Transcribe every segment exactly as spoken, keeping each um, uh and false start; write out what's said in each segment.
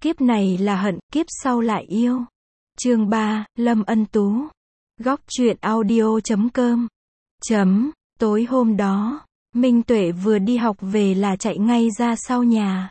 Kiếp này là hận, kiếp sau lại yêu. Chương ba, Lâm Ân Tú. Góc truyện audio chấm com. Chấm, tối hôm đó, Minh Tuệ vừa đi học về là chạy ngay ra sau nhà.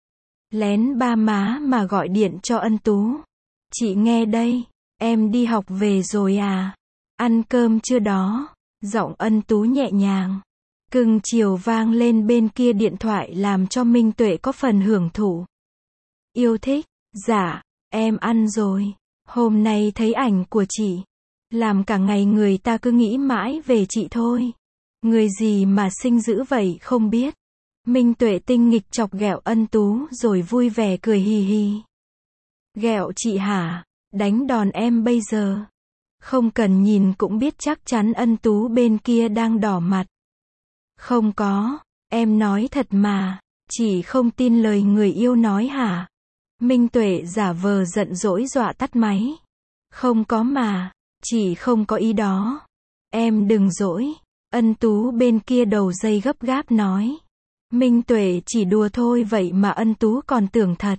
Lén ba má mà gọi điện cho Ân Tú. Chị nghe đây, em đi học về rồi à? Ăn cơm chưa đó? Giọng Ân Tú nhẹ nhàng, cưng chiều vang lên bên kia điện thoại làm cho Minh Tuệ có phần hưởng thụ. Yêu thích, dạ, em ăn rồi. Hôm nay thấy ảnh của chị, làm cả ngày người ta cứ nghĩ mãi về chị thôi. Người gì mà xinh dữ vậy không biết. Minh Tuệ tinh nghịch chọc ghẹo Ân Tú rồi vui vẻ cười hì hì. Ghẹo chị hả? Đánh đòn em bây giờ. Không cần nhìn cũng biết chắc chắn Ân Tú bên kia đang đỏ mặt. Không có, em nói thật mà, chị không tin lời người yêu nói hả? Minh Tuệ giả vờ giận dỗi dọa tắt máy. Không có mà, chị không có ý đó. Em đừng dỗi. Ân Tú bên kia đầu dây gấp gáp nói. Minh Tuệ chỉ đùa thôi vậy mà Ân Tú còn tưởng thật.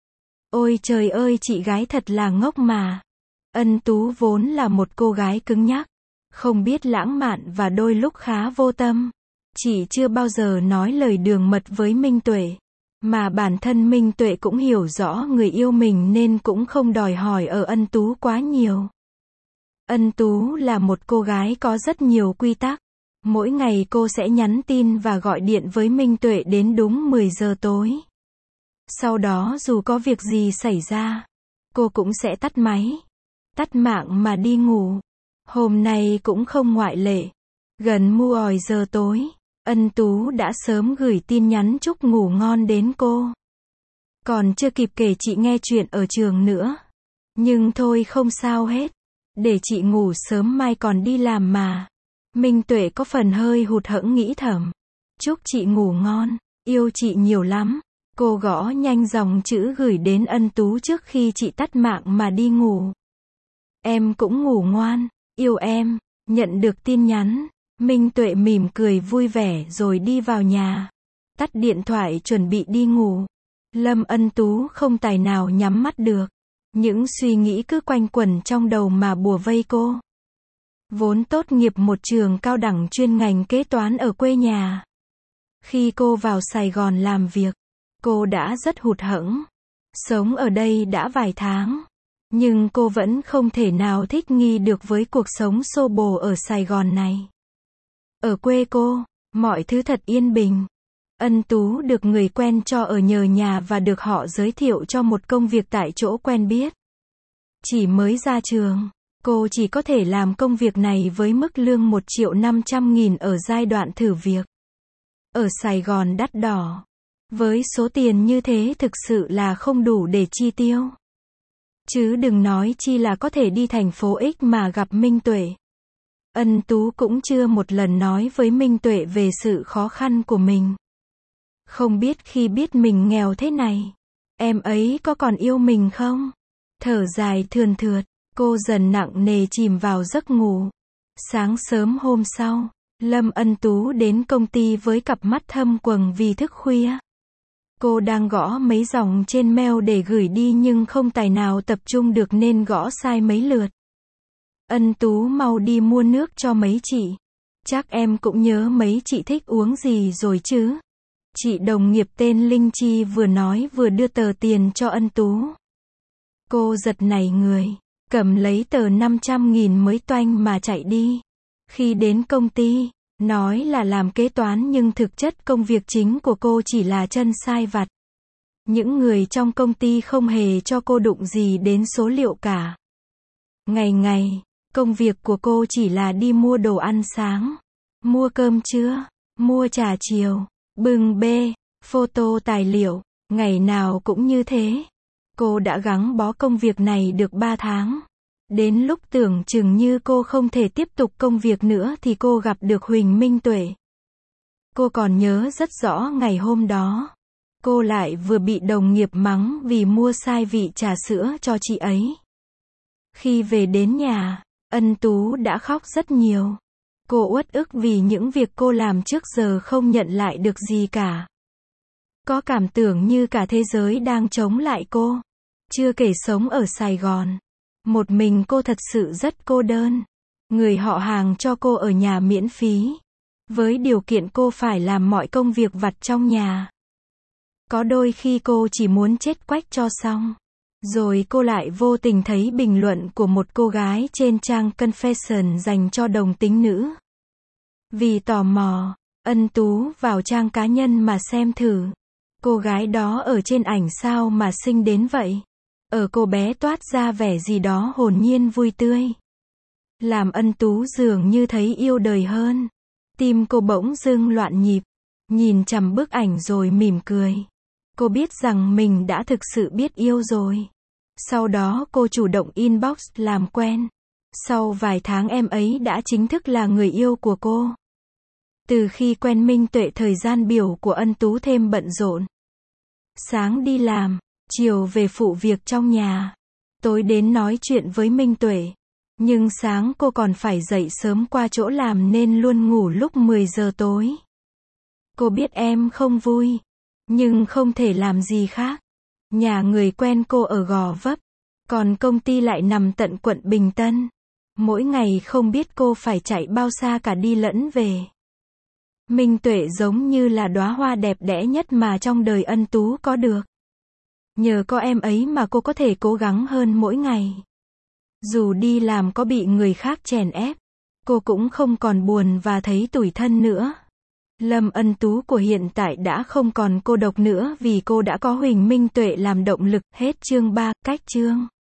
Ôi trời ơi, chị gái thật là ngốc mà. Ân Tú vốn là một cô gái cứng nhắc, không biết lãng mạn và đôi lúc khá vô tâm. Chị chưa bao giờ nói lời đường mật với Minh Tuệ. Mà bản thân Minh Tuệ cũng hiểu rõ người yêu mình nên cũng không đòi hỏi ở Ân Tú quá nhiều. Ân Tú là một cô gái có rất nhiều quy tắc. Mỗi ngày cô sẽ nhắn tin và gọi điện với Minh Tuệ đến đúng mười giờ tối. Sau đó dù có việc gì xảy ra, cô cũng sẽ tắt máy, tắt mạng mà đi ngủ. Hôm nay cũng không ngoại lệ. Gần mu ỏi giờ tối, Ân Tú đã sớm gửi tin nhắn chúc ngủ ngon đến cô. Còn chưa kịp kể chị nghe chuyện ở trường nữa. Nhưng thôi không sao hết. Để chị ngủ sớm mai còn đi làm mà. Minh Tuệ có phần hơi hụt hẫng nghĩ thầm. Chúc chị ngủ ngon, yêu chị nhiều lắm. Cô gõ nhanh dòng chữ gửi đến Ân Tú trước khi chị tắt mạng mà đi ngủ. Em cũng ngủ ngoan, yêu em. Nhận được tin nhắn, Minh Tuệ mỉm cười vui vẻ rồi đi vào nhà. Tắt điện thoại chuẩn bị đi ngủ. Lâm Ân Tú không tài nào nhắm mắt được. Những suy nghĩ cứ quanh quẩn trong đầu mà bủa vây cô. Vốn tốt nghiệp một trường cao đẳng chuyên ngành kế toán ở quê nhà. Khi cô vào Sài Gòn làm việc, cô đã rất hụt hẫng. Sống ở đây đã vài tháng. Nhưng cô vẫn không thể nào thích nghi được với cuộc sống xô bồ ở Sài Gòn này. Ở quê cô, mọi thứ thật yên bình. Ân Tú được người quen cho ở nhờ nhà và được họ giới thiệu cho một công việc tại chỗ quen biết. Chỉ mới ra trường, cô chỉ có thể làm công việc này với mức lương một triệu năm trăm nghìn ở giai đoạn thử việc. Ở Sài Gòn đắt đỏ. Với số tiền như thế thực sự là không đủ để chi tiêu. Chứ đừng nói chi là có thể đi thành phố X mà gặp Minh Tuệ. Ân Tú cũng chưa một lần nói với Minh Tuệ về sự khó khăn của mình. Không biết khi biết mình nghèo thế này, em ấy có còn yêu mình không? Thở dài thườn thượt, cô dần nặng nề chìm vào giấc ngủ. Sáng sớm hôm sau, Lâm Ân Tú đến công ty với cặp mắt thâm quầng vì thức khuya. Cô đang gõ mấy dòng trên mail để gửi đi nhưng không tài nào tập trung được nên gõ sai mấy lượt. Ân Tú mau đi mua nước cho mấy chị. Chắc em cũng nhớ mấy chị thích uống gì rồi chứ. Chị đồng nghiệp tên Linh Chi vừa nói vừa đưa tờ tiền cho Ân Tú. Cô giật nảy người, cầm lấy tờ năm trăm nghìn mới toanh mà chạy đi. Khi đến công ty, nói là làm kế toán nhưng thực chất công việc chính của cô chỉ là chân sai vặt. Những người trong công ty không hề cho cô đụng gì đến số liệu cả. Ngày ngày, công việc của cô chỉ là đi mua đồ ăn sáng, mua cơm trưa, mua trà chiều, bưng bê, photo tài liệu, ngày nào cũng như thế. Cô đã gắng bó công việc này được ba tháng. Đến lúc tưởng chừng như cô không thể tiếp tục công việc nữa thì cô gặp được Huỳnh Minh Tuệ. Cô còn nhớ rất rõ ngày hôm đó. Cô lại vừa bị đồng nghiệp mắng vì mua sai vị trà sữa cho chị ấy. Khi về đến nhà, Ân Tú đã khóc rất nhiều. Cô uất ức vì những việc cô làm trước giờ không nhận lại được gì cả. Có cảm tưởng như cả thế giới đang chống lại cô. Chưa kể sống ở Sài Gòn. Một mình cô thật sự rất cô đơn. Người họ hàng cho cô ở nhà miễn phí. Với điều kiện cô phải làm mọi công việc vặt trong nhà. Có đôi khi cô chỉ muốn chết quách cho xong. Rồi cô lại vô tình thấy bình luận của một cô gái trên trang Confession dành cho đồng tính nữ. Vì tò mò, Ân Tú vào trang cá nhân mà xem thử. Cô gái đó ở trên ảnh sao mà xinh đến vậy? Ở cô bé toát ra vẻ gì đó hồn nhiên vui tươi. Làm Ân Tú dường như thấy yêu đời hơn. Tim cô bỗng dưng loạn nhịp. Nhìn chằm bức ảnh rồi mỉm cười. Cô biết rằng mình đã thực sự biết yêu rồi. Sau đó cô chủ động inbox làm quen. Sau vài tháng em ấy đã chính thức là người yêu của cô. Từ khi quen Minh Tuệ, thời gian biểu của Ân Tú thêm bận rộn. Sáng đi làm, chiều về phụ việc trong nhà, tối đến nói chuyện với Minh Tuệ. Nhưng sáng cô còn phải dậy sớm qua chỗ làm nên luôn ngủ lúc mười giờ tối. Cô biết em không vui, nhưng không thể làm gì khác. Nhà người quen cô ở Gò Vấp, còn công ty lại nằm tận quận Bình Tân. Mỗi ngày không biết cô phải chạy bao xa cả đi lẫn về. Minh Tuệ giống như là đóa hoa đẹp đẽ nhất mà trong đời Ân Tú có được. Nhờ có em ấy mà cô có thể cố gắng hơn mỗi ngày. Dù đi làm có bị người khác chèn ép, cô cũng không còn buồn và thấy tủi thân nữa. Lâm Ân Tú của hiện tại đã không còn cô độc nữa vì cô đã có Huỳnh Minh Tuệ làm động lực. Hết chương ba, cách chương.